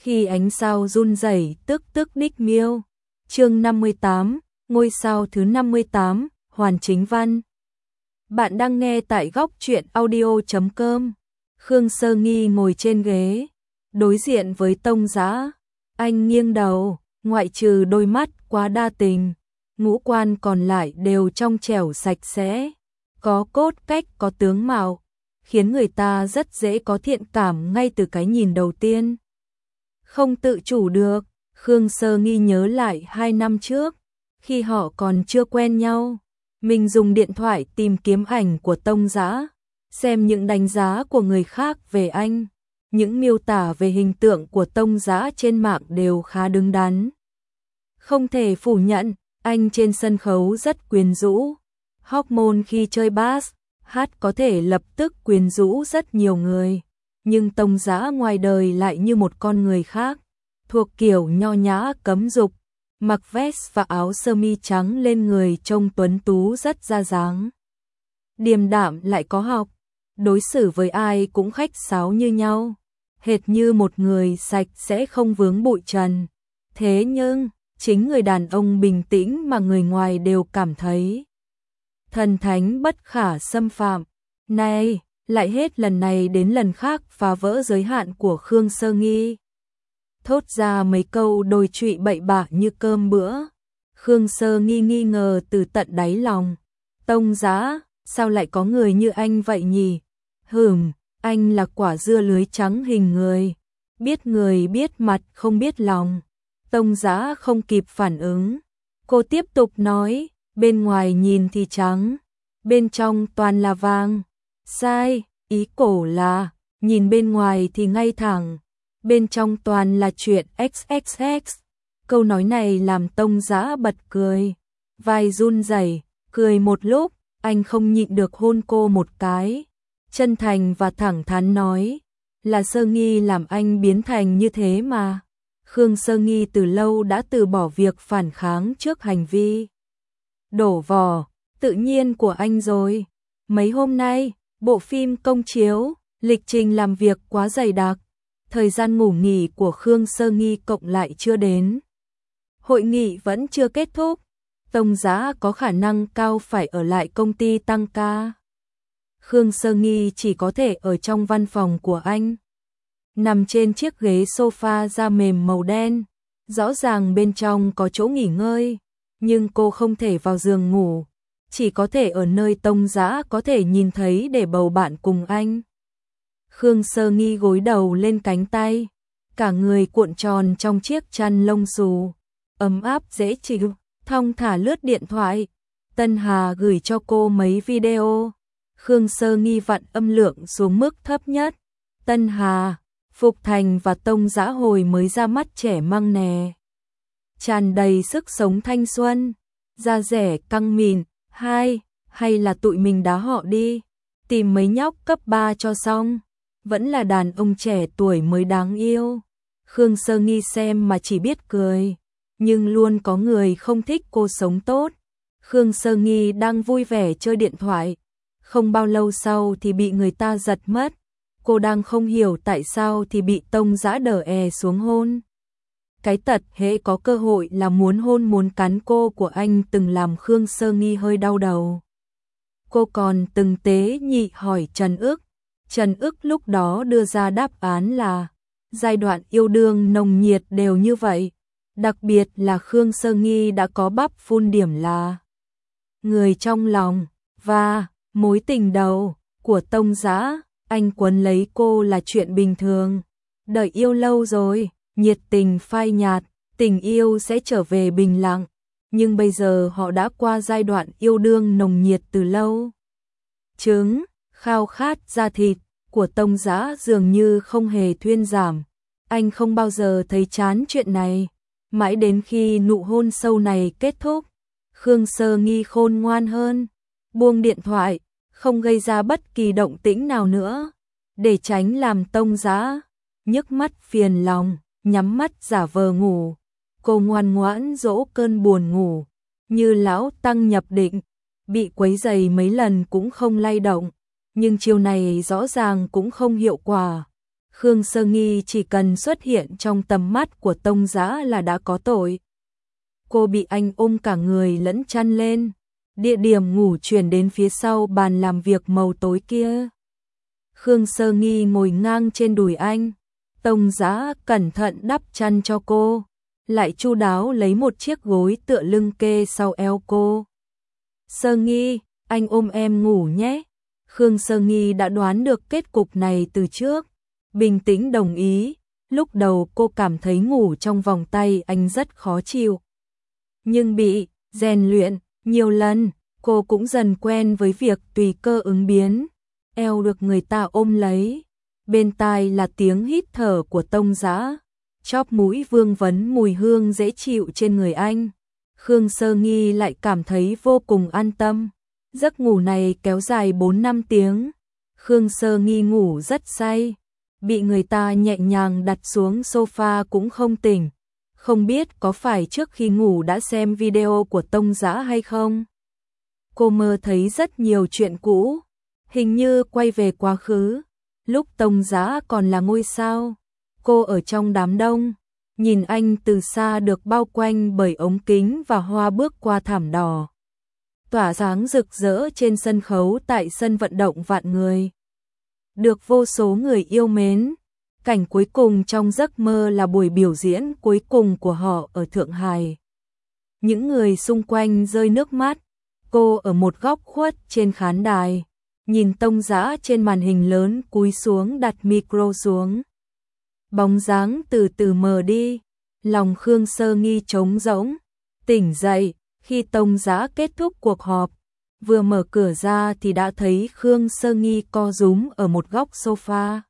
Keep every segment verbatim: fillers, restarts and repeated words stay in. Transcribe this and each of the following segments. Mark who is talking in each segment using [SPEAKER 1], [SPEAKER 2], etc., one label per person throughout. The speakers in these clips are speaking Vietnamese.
[SPEAKER 1] Khi ánh sao run rẩy tức tức đích miêu. Chương năm mươi tám, ngôi sao thứ năm mươi tám, Hoàn Chính Văn. Bạn đang nghe tại góc truyện audio chấm com. Khương Sơ Nghi ngồi trên ghế, đối diện với Tông Dã. Anh nghiêng đầu, ngoại trừ đôi mắt quá đa tình, ngũ quan còn lại đều trong trẻo sạch sẽ, có cốt cách có tướng mạo, khiến người ta rất dễ có thiện cảm ngay từ cái nhìn đầu tiên. Không tự chủ được, Khương Sơ Nghi nhớ lại hai năm trước, khi họ còn chưa quen nhau, mình dùng điện thoại tìm kiếm ảnh của Tông Dã, xem những đánh giá của người khác về anh. Những miêu tả về hình tượng của Tông Dã trên mạng đều khá đứng đắn. Không thể phủ nhận, anh trên sân khấu rất quyến rũ. Hormone khi chơi bass, hát có thể lập tức quyến rũ rất nhiều người. Nhưng Tông Dã ngoài đời lại như một con người khác, thuộc kiểu nho nhã cấm dục, mặc vest và áo sơ mi trắng lên người trông tuấn tú rất ra dáng. Điềm đạm lại có học, đối xử với ai cũng khách sáo như nhau, hệt như một người sạch sẽ không vướng bụi trần. Thế nhưng, chính người đàn ông bình tĩnh mà người ngoài đều cảm thấy thần thánh bất khả xâm phạm. Này, lại hết lần này đến lần khác phá vỡ giới hạn của Khương Sơ Nghi. Thốt ra mấy câu đồi trụy bậy bạ như cơm bữa. Khương Sơ Nghi nghi ngờ từ tận đáy lòng. Tông Dã, sao lại có người như anh vậy nhỉ? Hừm, anh là quả dưa lưới trắng hình người. Biết người biết mặt không biết lòng. Tông Dã không kịp phản ứng. Cô tiếp tục nói, bên ngoài nhìn thì trắng, bên trong toàn là vàng. Sai, ý cổ là, nhìn bên ngoài thì ngay thẳng, bên trong toàn là chuyện ích ích ích. Câu nói này làm Tông Dã bật cười, vai run rẩy, cười một lúc, anh không nhịn được hôn cô một cái, chân thành và thẳng thắn nói, là Sơ Nghi làm anh biến thành như thế mà. Khương Sơ Nghi từ lâu đã từ bỏ việc phản kháng trước hành vi đổ vỏ tự nhiên của anh rồi. Mấy hôm nay, bộ phim công chiếu, lịch trình làm việc quá dày đặc, thời gian ngủ nghỉ của Khương Sơ Nghi cộng lại chưa đến. Hội nghị vẫn chưa kết thúc, Tông Dã có khả năng cao phải ở lại công ty tăng ca. Khương Sơ Nghi chỉ có thể ở trong văn phòng của anh, nằm trên chiếc ghế sofa da mềm màu đen, rõ ràng bên trong có chỗ nghỉ ngơi, nhưng cô không thể vào giường ngủ, chỉ có thể ở nơi Tông Dã có thể nhìn thấy để bầu bạn cùng anh. Khương Sơ Nghi gối đầu lên cánh tay, cả người cuộn tròn trong chiếc chăn lông xù, ấm áp dễ chịu, thong thả lướt điện thoại. Tân Hà gửi cho cô mấy video, Khương Sơ Nghi vặn âm lượng xuống mức thấp nhất. Tân Hà, Phục Thành và Tông Dã hồi mới ra mắt trẻ măng nè, tràn đầy sức sống thanh xuân, da rẻ căng mịn. Hai, hay là tụi mình đá họ đi, tìm mấy nhóc cấp ba cho xong, vẫn là đàn ông trẻ tuổi mới đáng yêu. Khương Sơ Nghi xem mà chỉ biết cười, nhưng luôn có người không thích cô sống tốt. Khương Sơ Nghi đang vui vẻ chơi điện thoại, không bao lâu sau thì bị người ta giật mất. Cô đang không hiểu tại sao thì bị Tông Dã đờ è xuống hôn. Cái tật hễ có cơ hội là muốn hôn muốn cắn cô của anh từng làm Khương Sơ Nghi hơi đau đầu. Cô còn từng tế nhị hỏi Trần Ức. Trần Ức lúc đó đưa ra đáp án là giai đoạn yêu đương nồng nhiệt đều như vậy. Đặc biệt là Khương Sơ Nghi đã có bắp phun điểm là người trong lòng và mối tình đầu của Tông Dã. Anh quấn lấy cô là chuyện bình thường. Đợi yêu lâu rồi, nhiệt tình phai nhạt, tình yêu sẽ trở về bình lặng. Nhưng bây giờ họ đã qua giai đoạn yêu đương nồng nhiệt từ lâu. Trứng, khao khát da thịt của Tông Dã dường như không hề thuyên giảm. Anh không bao giờ thấy chán chuyện này. Mãi đến khi nụ hôn sâu này kết thúc, Khương Sơ Nghi khôn ngoan hơn, buông điện thoại, không gây ra bất kỳ động tĩnh nào nữa, để tránh làm Tông Dã nhức mắt phiền lòng. Nhắm mắt giả vờ ngủ, cô ngoan ngoãn dỗ cơn buồn ngủ, như lão tăng nhập định, bị quấy rầy mấy lần cũng không lay động, nhưng chiều này rõ ràng cũng không hiệu quả. Khương Sơ Nghi chỉ cần xuất hiện trong tầm mắt của Tông Giã là đã có tội. Cô bị anh ôm cả người lẫn chăn lên. Địa điểm ngủ chuyển đến phía sau bàn làm việc màu tối kia. Khương Sơ Nghi ngồi ngang trên đùi anh. Tông Giã cẩn thận đắp chăn cho cô, lại chu đáo lấy một chiếc gối tựa lưng kê sau eo cô. Sơ Nghi, anh ôm em ngủ nhé. Khương Sơ Nghi đã đoán được kết cục này từ trước. Bình tĩnh đồng ý. Lúc đầu cô cảm thấy ngủ trong vòng tay anh rất khó chịu. Nhưng bị rèn luyện nhiều lần, cô cũng dần quen với việc tùy cơ ứng biến. Eo được người ta ôm lấy. Bên tai là tiếng hít thở của Tông Giã. Chóp mũi vương vấn mùi hương dễ chịu trên người anh. Khương Sơ Nghi lại cảm thấy vô cùng an tâm. Giấc ngủ này kéo dài bốn năm tiếng. Khương Sơ Nghi ngủ rất say. Bị người ta nhẹ nhàng đặt xuống sofa cũng không tỉnh. Không biết có phải trước khi ngủ đã xem video của Tông Giã hay không? Cô mơ thấy rất nhiều chuyện cũ. Hình như quay về quá khứ. Lúc Tông Giã còn là ngôi sao. Cô ở trong đám đông. Nhìn anh từ xa được bao quanh bởi ống kính và hoa bước qua thảm đỏ. Tỏa sáng rực rỡ trên sân khấu tại sân vận động vạn người. Được vô số người yêu mến. Cảnh cuối cùng trong giấc mơ là buổi biểu diễn cuối cùng của họ ở Thượng Hải. Những người xung quanh rơi nước mắt. Cô ở một góc khuất trên khán đài. Nhìn Tông Giã trên màn hình lớn cúi xuống đặt micro xuống. Bóng dáng từ từ mờ đi. Lòng Khương Sơ Nghi trống rỗng. Tỉnh dậy khi Tông Giã kết thúc cuộc họp. Vừa mở cửa ra thì đã thấy Khương Sơ Nghi co rúm ở một góc sofa.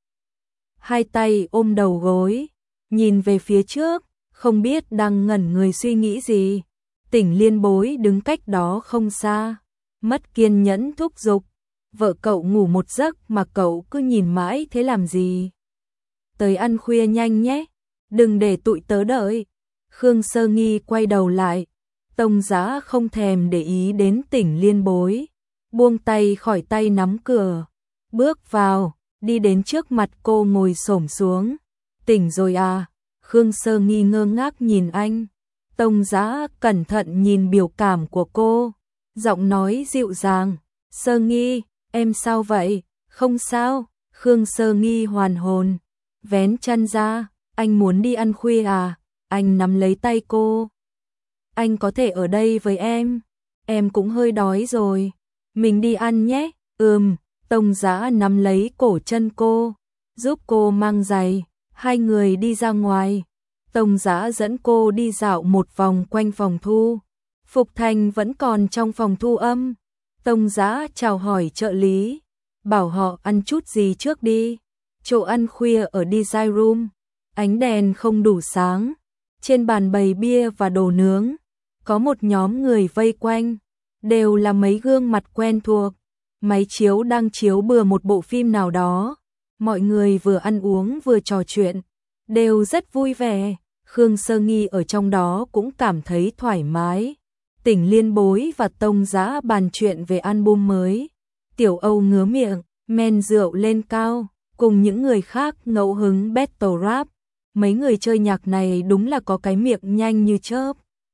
[SPEAKER 1] Hai tay ôm đầu gối. Nhìn về phía trước. Không biết đang ngẩn người suy nghĩ gì. Tỉnh Liên Bối đứng cách đó không xa. Mất kiên nhẫn thúc giục. Vợ cậu ngủ một giấc mà cậu cứ nhìn mãi thế làm gì? Tới ăn khuya nhanh nhé. Đừng để tụi tớ đợi. Khương Sơ Nghi quay đầu lại. Tông Giã không thèm để ý đến Tỉnh Liên Bối. Buông tay khỏi tay nắm cửa. Bước vào. Đi đến trước mặt cô ngồi xổm xuống. Tỉnh rồi à? Khương Sơ Nghi ngơ ngác nhìn anh. Tông Giã cẩn thận nhìn biểu cảm của cô. Giọng nói dịu dàng. Sơ Nghi, em sao vậy? Không sao. Khương Sơ Nghi hoàn hồn. Vén chăn ra. Anh muốn đi ăn khuya à? Anh nắm lấy tay cô. Anh có thể ở đây với em. Em cũng hơi đói rồi. Mình đi ăn nhé. Ừm. Tông Giã nắm lấy cổ chân cô. Giúp cô mang giày. Hai người đi ra ngoài. Tông Giã dẫn cô đi dạo một vòng quanh phòng thu. Phục Thành vẫn còn trong phòng thu âm. Tông Giã chào hỏi trợ lý. Bảo họ ăn chút gì trước đi. Chỗ ăn khuya ở design room. Ánh đèn không đủ sáng. Trên bàn bày bia và đồ nướng. Có một nhóm người vây quanh. Đều là mấy gương mặt quen thuộc. Máy chiếu đang chiếu bừa một bộ phim nào đó. Mọi người vừa ăn uống vừa trò chuyện. Đều rất vui vẻ. Khương Sơ Nghi ở trong đó cũng cảm thấy thoải mái. Tỉnh Liên Bối và Tông Giã bàn chuyện về album mới. Tiểu Âu ngứa miệng, men rượu lên cao. Cùng những người khác ngẫu hứng battle rap. Mấy người chơi nhạc này đúng là có cái miệng nhanh như chớp.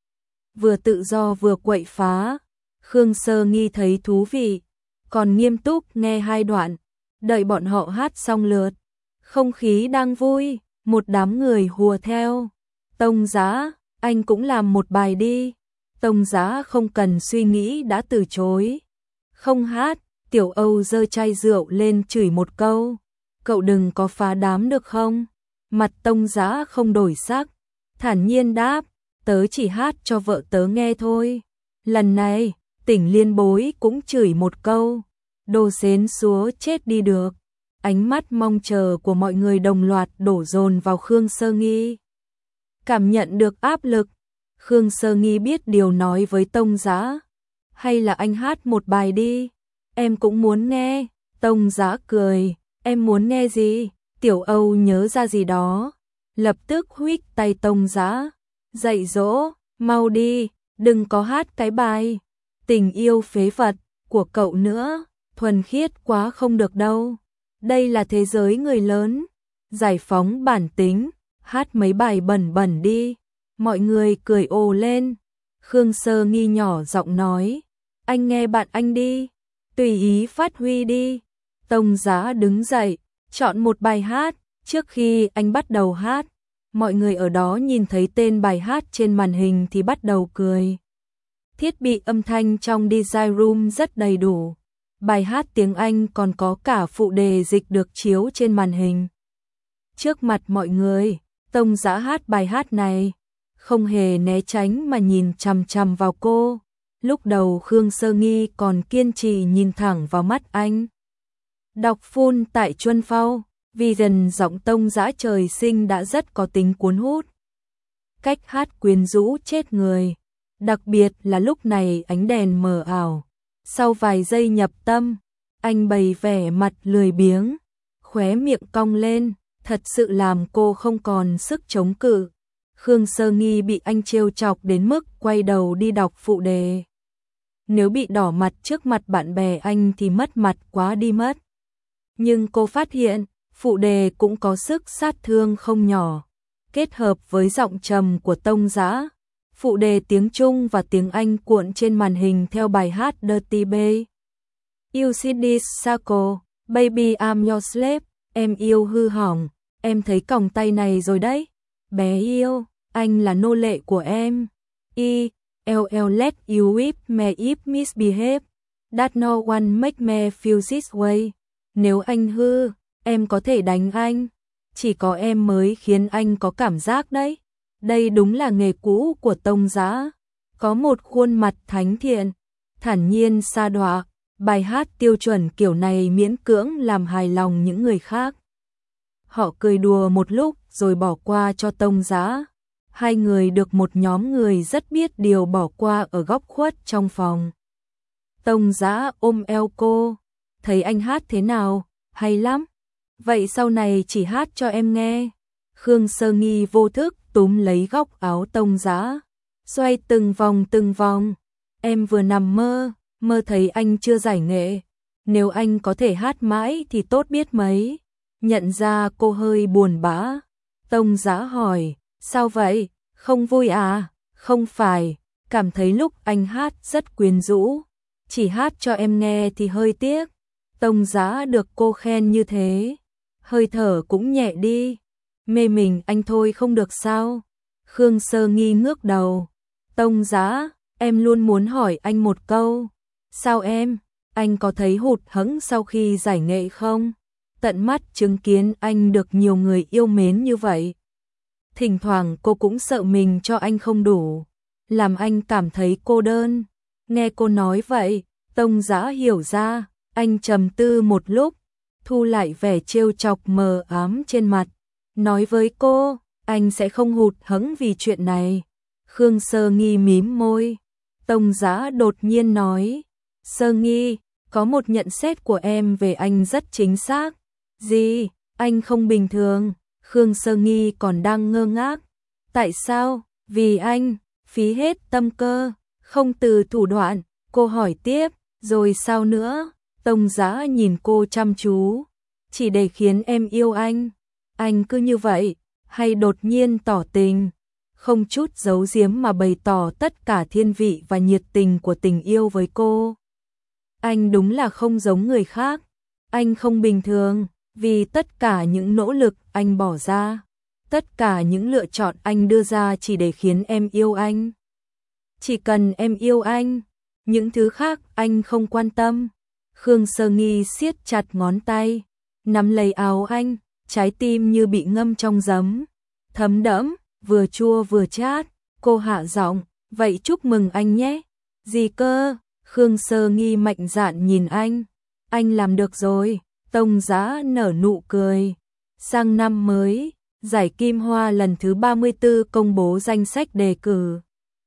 [SPEAKER 1] Vừa tự do vừa quậy phá. Khương Sơ Nghi thấy thú vị. Còn nghiêm túc nghe hai đoạn. Đợi bọn họ hát xong lượt. Không khí đang vui. Một đám người hùa theo. Tông Giã, anh cũng làm một bài đi. Tông Giã không cần suy nghĩ đã từ chối. Không hát. Tiểu Âu giơ chai rượu lên chửi một câu. Cậu đừng có phá đám được không? Mặt Tông Giã không đổi sắc. Thản nhiên đáp. Tớ chỉ hát cho vợ tớ nghe thôi. Lần này, Tỉnh Liên Bối cũng chửi một câu. Đồ xến xúa chết đi được. Ánh mắt mong chờ của mọi người đồng loạt đổ dồn vào Khương Sơ Nghi. Cảm nhận được áp lực. Khương Sơ Nghi biết điều nói với Tông Giã. Hay là anh hát một bài đi. Em cũng muốn nghe. Tông Giã cười. Em muốn nghe gì? Tiểu Âu nhớ ra gì đó. Lập tức huých tay Tông Giã. Dạy dỗ. Mau đi. Đừng có hát cái bài. Tình yêu phế vật của cậu nữa. Thuần khiết quá không được đâu. Đây là thế giới người lớn. giải phóng bản tính, hát mấy bài bẩn bẩn đi. Mọi người cười ồ lên. Khương Sơ Nghi nhỏ giọng nói, anh nghe bạn anh đi, tùy ý phát huy đi. Tông Giá đứng dậy, chọn một bài hát. Trước khi anh bắt đầu hát, mọi người ở đó nhìn thấy tên bài hát trên màn hình thì bắt đầu cười. Thiết bị âm thanh trong design room rất đầy đủ. Bài hát tiếng Anh còn có cả phụ đề dịch được chiếu trên màn hình. Trước mặt mọi người, Tông Giá hát bài hát này, không hề né tránh mà nhìn chằm chằm vào cô. Lúc đầu Khương Sơ Nghi còn kiên trì nhìn thẳng vào mắt anh. Đọc full tại Chuân Phao, vì dần giọng Tông Giá trời sinh đã rất có tính cuốn hút. Cách hát quyến rũ chết người, đặc biệt là lúc này ánh đèn mờ ảo. Sau vài giây nhập tâm, anh bày vẻ mặt lười biếng, khóe miệng cong lên, thật sự làm cô không còn sức chống cự. Khương Sơ Nghi bị anh trêu chọc đến mức quay đầu đi đọc phụ đề. Nếu bị đỏ mặt trước mặt bạn bè anh thì mất mặt quá đi mất. Nhưng cô phát hiện, phụ đề cũng có sức sát thương không nhỏ. Kết hợp với giọng trầm của Tông Giá, phụ đề tiếng Trung và tiếng Anh cuộn trên màn hình theo bài hát Dirty Babe. You see this circle, baby I'm your slave, em yêu hư hỏng, em thấy còng tay này rồi đấy. Bé yêu, anh là nô lệ của em. I, L L let you whip me if misbehave, that no one make me feel this way. Nếu anh hư, em có thể đánh anh. Chỉ có em mới khiến anh có cảm giác đấy. Đây đúng là nghề cũ của Tông Giá. Có một khuôn mặt thánh thiện, thản nhiên sa đọa. Bài hát tiêu chuẩn kiểu này miễn cưỡng làm hài lòng những người khác. Họ cười đùa một lúc rồi bỏ qua cho Tông Giá. Hai người được một nhóm người rất biết điều bỏ qua ở góc khuất trong phòng. Tông Giá ôm eo cô. Thấy anh hát thế nào? Hay lắm. Vậy sau này chỉ hát cho em nghe. Khương Sơ Nghi vô thức túm lấy góc áo Tông Giá, xoay từng vòng từng vòng. Em vừa nằm mơ, mơ thấy anh chưa giải nghệ. Nếu anh có thể hát mãi thì tốt biết mấy. Nhận ra cô hơi buồn bã, Tông Giá hỏi, sao vậy? Không vui à? Không phải, cảm thấy lúc anh hát rất quyến rũ. Chỉ hát cho em nghe thì hơi tiếc. Tông Giá được cô khen như thế, hơi thở cũng nhẹ đi. Mê mình anh thôi không được sao? Khương Sơ Nghi ngước đầu. Tông Giá, em luôn muốn hỏi anh một câu. Sao em? Anh có thấy hụt hẫng sau khi giải nghệ không? Tận mắt chứng kiến anh được nhiều người yêu mến như vậy. Thỉnh thoảng cô cũng sợ mình cho anh không đủ, làm anh cảm thấy cô đơn. Nghe cô nói vậy, Tông Giá hiểu ra, anh trầm tư một lúc, thu lại vẻ trêu chọc mờ ám trên mặt. Nói với cô, anh sẽ không hụt hẫng vì chuyện này. Khương Sơ Nghi mím môi. Tông Giá đột nhiên nói, Sơ Nghi, có một nhận xét của em về anh rất chính xác. Gì? Anh không bình thường. Khương Sơ Nghi còn đang ngơ ngác. Tại sao? Vì anh phí hết tâm cơ, không từ thủ đoạn. Cô hỏi tiếp, rồi sao nữa? Tông Giá nhìn cô chăm chú. Chỉ để khiến em yêu anh. Anh cứ như vậy, hay đột nhiên tỏ tình, không chút giấu giếm mà bày tỏ tất cả thiên vị và nhiệt tình của tình yêu với cô. Anh đúng là không giống người khác. Anh không bình thường, vì tất cả những nỗ lực anh bỏ ra, tất cả những lựa chọn anh đưa ra chỉ để khiến em yêu anh. Chỉ cần em yêu anh, những thứ khác anh không quan tâm. Khương Sơ Nghi siết chặt ngón tay, nắm lấy áo anh, trái tim như bị ngâm trong giấm, thấm đẫm, vừa chua vừa chát. Cô hạ giọng, vậy chúc mừng anh nhé. Gì cơ? Khương Sơ Nghi mạnh dạn nhìn anh. Anh làm được rồi. Tông Giá nở nụ cười. Sang năm mới, giải Kim Hoa lần thứ ba mươi tư công bố danh sách đề cử.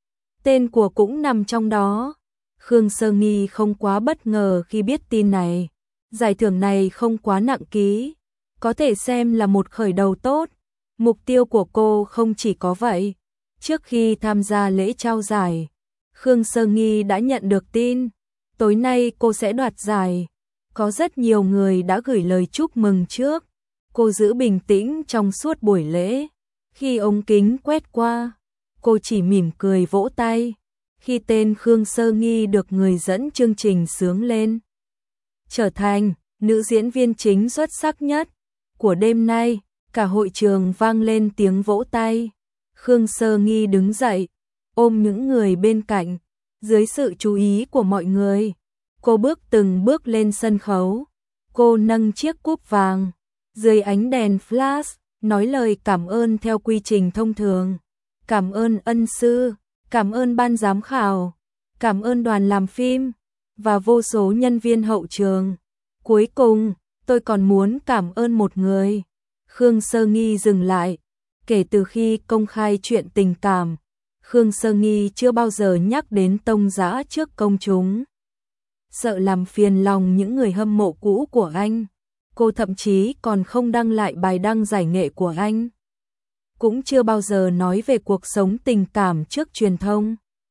[SPEAKER 1] Tên của cũng nằm trong đó. Khương Sơ Nghi không quá bất ngờ khi biết tin này. Giải thưởng này không quá nặng ký, có thể xem là một khởi đầu tốt. Mục tiêu của cô không chỉ có vậy. Trước khi tham gia lễ trao giải, Khương Sơ Nghi đã nhận được tin tối nay cô sẽ đoạt giải. Có rất nhiều người đã gửi lời chúc mừng trước. Cô giữ bình tĩnh trong suốt buổi lễ. Khi ống kính quét qua, cô chỉ mỉm cười vỗ tay. Khi tên Khương Sơ Nghi được người dẫn chương trình xướng lên, trở thành nữ diễn viên chính xuất sắc nhất của đêm nay, cả hội trường vang lên tiếng vỗ tay. Khương Sơ Nghi đứng dậy, ôm những người bên cạnh. Dưới sự chú ý của mọi người, cô bước từng bước lên sân khấu. Cô nâng chiếc cúp vàng dưới ánh đèn flash, nói lời cảm ơn theo quy trình thông thường. Cảm ơn ân sư, cảm ơn ban giám khảo, cảm ơn đoàn làm phim và vô số nhân viên hậu trường. Cuối cùng, tôi còn muốn cảm ơn một người. Khương Sơ Nghi dừng lại. Kể từ khi công khai chuyện tình cảm, Khương Sơ Nghi chưa bao giờ nhắc đến Tông Dã trước công chúng. Sợ làm phiền lòng những người hâm mộ cũ của anh, cô thậm chí còn không đăng lại bài đăng giải nghệ của anh. Cũng chưa bao giờ nói về cuộc sống tình cảm trước truyền thông.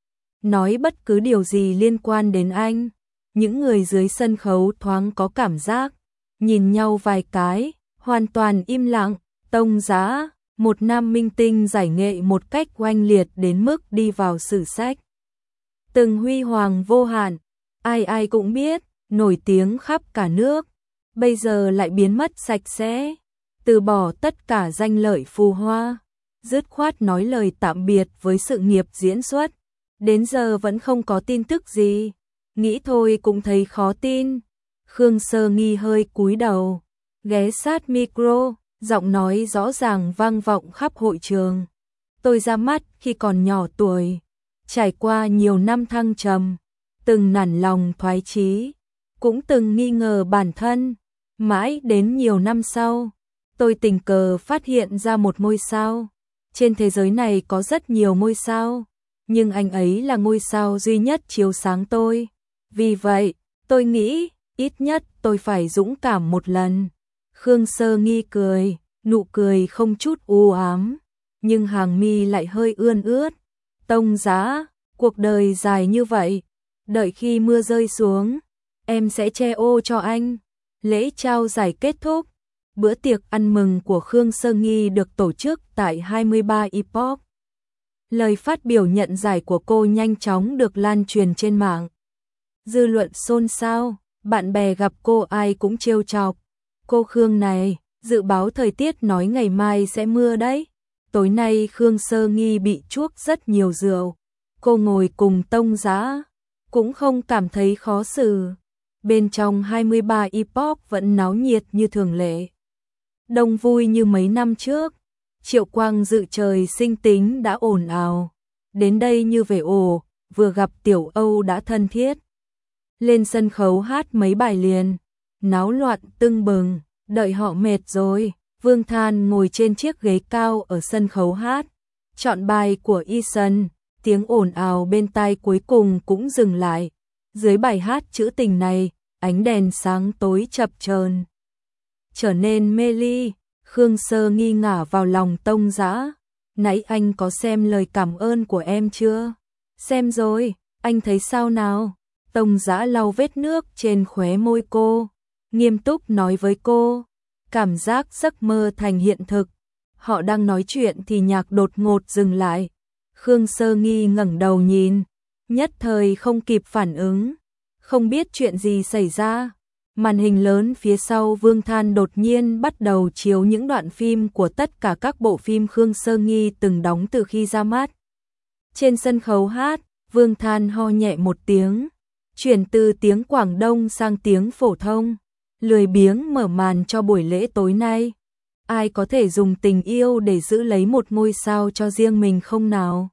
[SPEAKER 1] Nói bất cứ điều gì liên quan đến anh. Những người dưới sân khấu thoáng có cảm giác, nhìn nhau vài cái, hoàn toàn im lặng. Tông Dã, một nam minh tinh giải nghệ một cách oanh liệt đến mức đi vào sử sách. Từng huy hoàng vô hạn, ai ai cũng biết, nổi tiếng khắp cả nước, bây giờ lại biến mất sạch sẽ, từ bỏ tất cả danh lợi phù hoa, dứt khoát nói lời tạm biệt với sự nghiệp diễn xuất. Đến giờ vẫn không có tin tức gì, nghĩ thôi cũng thấy khó tin. Khương Sơ Nghi hơi cúi đầu, ghé sát micro, giọng nói rõ ràng vang vọng khắp hội trường. Tôi ra mắt khi còn nhỏ tuổi, trải qua nhiều năm thăng trầm, từng nản lòng thoái chí, cũng từng nghi ngờ bản thân. Mãi đến nhiều năm sau, tôi tình cờ phát hiện ra một ngôi sao. Trên thế giới này có rất nhiều ngôi sao, nhưng anh ấy là ngôi sao duy nhất chiếu sáng tôi. Vì vậy, tôi nghĩ, ít nhất tôi phải dũng cảm một lần. Khương Sơ Nghi cười, nụ cười không chút u ám, nhưng hàng mi lại hơi ươn ướt. Tông Dã, cuộc đời dài như vậy, đợi khi mưa rơi xuống, em sẽ che ô cho anh. Lễ trao giải kết thúc, bữa tiệc ăn mừng của Khương Sơ Nghi được tổ chức tại hai mươi ba Epoch. Lời phát biểu nhận giải của cô nhanh chóng được lan truyền trên mạng. Dư luận xôn xao, bạn bè gặp cô ai cũng trêu chọc. Cô Khương này, dự báo thời tiết nói ngày mai sẽ mưa đấy. Tối nay Khương Sơ Nghi bị chuốc rất nhiều rượu. Cô ngồi cùng Tông Dã, cũng không cảm thấy khó xử. Bên trong hai mươi ba Epoch vẫn náo nhiệt như thường lệ. Đông vui như mấy năm trước. Triệu Quang dự trời sinh tính đã ồn ào. Đến đây như về ổ, vừa gặp Tiểu Âu đã thân thiết. Lên sân khấu hát mấy bài liền, náo loạn tưng bừng. Đợi họ mệt rồi, Vương Than ngồi trên chiếc ghế cao ở sân khấu hát. Chọn bài của Eason, tiếng ồn ào bên tai cuối cùng cũng dừng lại. Dưới bài hát trữ tình này, ánh đèn sáng tối chập chờn, trở nên mê ly. Khương Sơ Nghi ngả vào lòng Tông Dã. Nãy anh có xem lời cảm ơn của em chưa? Xem rồi, anh thấy sao nào? Tông Dã lau vết nước trên khóe môi cô, nghiêm túc nói với cô. Cảm giác giấc mơ thành hiện thực. Họ đang nói chuyện thì nhạc đột ngột dừng lại. Khương Sơ Nghi ngẩng đầu nhìn, nhất thời không kịp phản ứng, không biết chuyện gì xảy ra. Màn hình lớn phía sau Vương Than đột nhiên bắt đầu chiếu những đoạn phim của tất cả các bộ phim Khương Sơ Nghi từng đóng từ khi ra mắt. Trên sân khấu hát, Vương Than ho nhẹ một tiếng, chuyển từ tiếng Quảng Đông sang tiếng phổ thông, lười biếng mở màn cho buổi lễ tối nay. Ai có thể dùng tình yêu để giữ lấy một ngôi sao cho riêng mình không nào?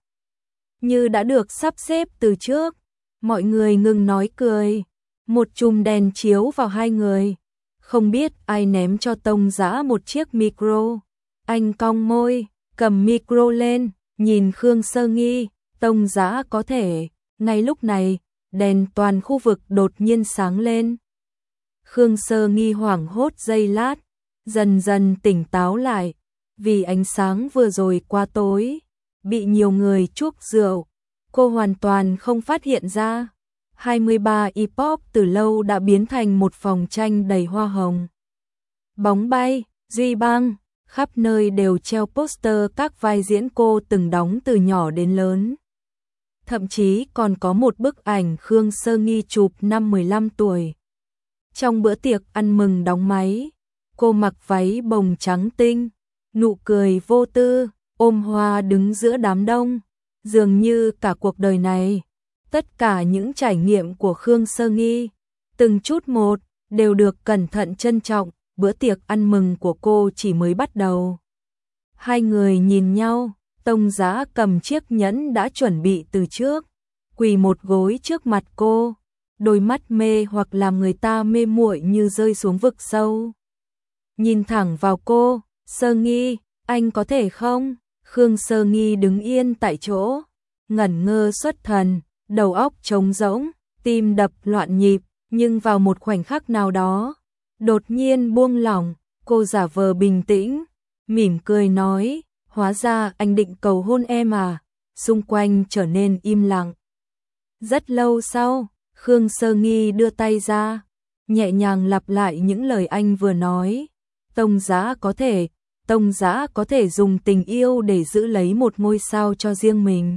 [SPEAKER 1] Như đã được sắp xếp từ trước, mọi người ngừng nói cười. Một chùm đèn chiếu vào hai người. Không biết ai ném cho Tông Dã một chiếc micro. Anh cong môi, cầm micro lên, nhìn Khương Sơ Nghi. Tông Dã có thể. Ngay lúc này, đèn toàn khu vực đột nhiên sáng lên. Khương Sơ Nghi hoảng hốt giây lát, dần dần tỉnh táo lại. Vì ánh sáng vừa rồi quá tối, bị nhiều người chuốc rượu, cô hoàn toàn không phát hiện ra. hai mươi ba Epoch từ lâu đã biến thành một phòng tranh đầy hoa hồng. Bóng bay, Duy Bang, khắp nơi đều treo poster các vai diễn cô từng đóng từ nhỏ đến lớn. Thậm chí còn có một bức ảnh Khương Sơ Nghi chụp năm mười lăm tuổi. Trong bữa tiệc ăn mừng đóng máy, cô mặc váy bồng trắng tinh, nụ cười vô tư, ôm hoa đứng giữa đám đông. Dường như cả cuộc đời này, tất cả những trải nghiệm của Khương Sơ Nghi, từng chút một, đều được cẩn thận trân trọng. Bữa tiệc ăn mừng của cô chỉ mới bắt đầu. Hai người nhìn nhau, Tông Giá cầm chiếc nhẫn đã chuẩn bị từ trước, quỳ một gối trước mặt cô, đôi mắt mê hoặc làm người ta mê muội như rơi xuống vực sâu. Nhìn thẳng vào cô, Sơ Nghi, anh có thể không? Khương Sơ Nghi đứng yên tại chỗ, ngẩn ngơ xuất thần, đầu óc trống rỗng, tim đập loạn nhịp, nhưng vào một khoảnh khắc nào đó, đột nhiên buông lỏng, cô giả vờ bình tĩnh, mỉm cười nói, hóa ra anh định cầu hôn em à? Xung quanh trở nên im lặng. Rất lâu sau, Khương Sơ Nghi đưa tay ra, nhẹ nhàng lặp lại những lời anh vừa nói. Tông Giá có thể, Tông Giá có thể dùng tình yêu để giữ lấy một ngôi sao cho riêng mình.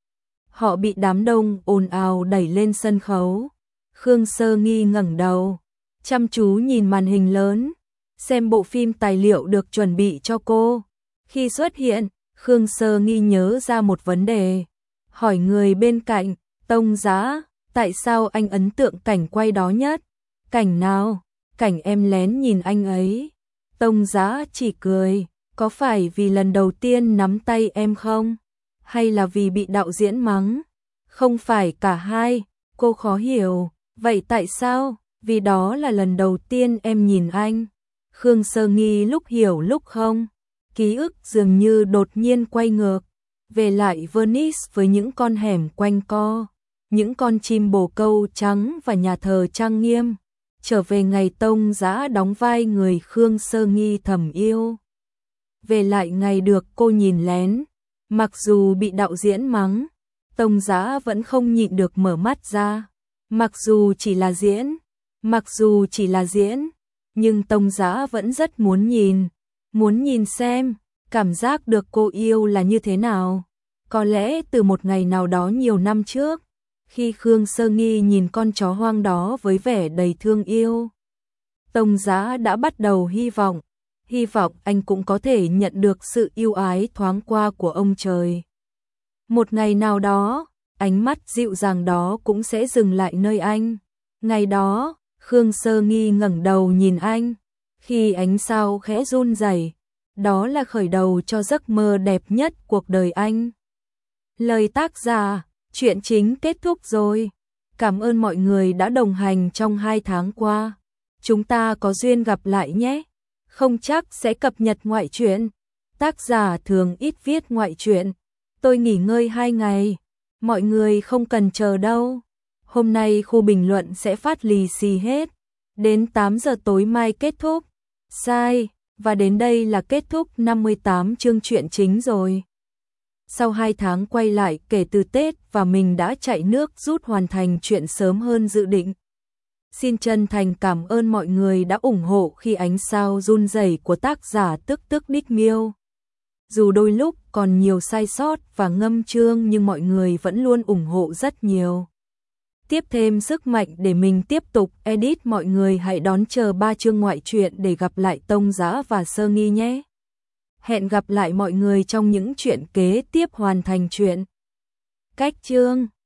[SPEAKER 1] Họ bị đám đông ồn ào đẩy lên sân khấu. Khương Sơ Nghi ngẩng đầu, chăm chú nhìn màn hình lớn, xem bộ phim tài liệu được chuẩn bị cho cô. Khi xuất hiện, Khương Sơ Nghi nhớ ra một vấn đề, hỏi người bên cạnh, Tông Giá, tại sao anh ấn tượng cảnh quay đó nhất? Cảnh nào? Cảnh em lén nhìn anh ấy. Tông Giá chỉ cười, có phải vì lần đầu tiên nắm tay em không? Hay là vì bị đạo diễn mắng? Không phải cả hai, cô khó hiểu, vậy tại sao? Vì đó là lần đầu tiên em nhìn anh. Khương Sơ Nghi lúc hiểu lúc không, ký ức dường như đột nhiên quay ngược, về lại Venice với những con hẻm quanh co, những con chim bồ câu trắng và nhà thờ trang nghiêm, trở về ngày Tông Giá đóng vai người Khương Sơ Nghi thầm yêu. Về lại ngày được cô nhìn lén, mặc dù bị đạo diễn mắng, Tông Giá vẫn không nhịn được mở mắt ra, mặc dù chỉ là diễn, mặc dù chỉ là diễn, nhưng Tông Giá vẫn rất muốn nhìn, muốn nhìn xem, cảm giác được cô yêu là như thế nào. Có lẽ từ một ngày nào đó nhiều năm trước, khi Khương Sơ Nghi nhìn con chó hoang đó với vẻ đầy thương yêu, Tông Giá đã bắt đầu hy vọng, hy vọng anh cũng có thể nhận được sự yêu ái thoáng qua của ông trời. Một ngày nào đó, ánh mắt dịu dàng đó cũng sẽ dừng lại nơi anh. Ngày đó, Khương Sơ Nghi ngẩng đầu nhìn anh, khi ánh sao khẽ run rẩy, đó là khởi đầu cho giấc mơ đẹp nhất cuộc đời anh. Lời tác giả, chuyện chính kết thúc rồi. Cảm ơn mọi người đã đồng hành trong hai tháng qua. Chúng ta có duyên gặp lại nhé. Không chắc sẽ cập nhật ngoại truyện. Tác giả thường ít viết ngoại truyện. Tôi nghỉ ngơi hai ngày. Mọi người không cần chờ đâu. Hôm nay khu bình luận sẽ phát lì xì hết. Đến tám giờ tối mai kết thúc. Sai. Và đến đây là kết thúc năm mươi tám chương truyện chính rồi. Sau hai tháng quay lại kể từ Tết và mình đã chạy nước rút hoàn thành chuyện sớm hơn dự định. Xin chân thành cảm ơn mọi người đã ủng hộ khi ánh sao run rẩy của tác giả Tức Tức Nick Miêu. Dù đôi lúc còn nhiều sai sót và ngâm chương nhưng mọi người vẫn luôn ủng hộ rất nhiều. Tiếp thêm sức mạnh để mình tiếp tục edit, mọi người hãy đón chờ ba chương ngoại truyện để gặp lại Tông Giá và Sơ Nghi nhé. Hẹn gặp lại mọi người trong những chuyện kế tiếp hoàn thành truyện. Cách chương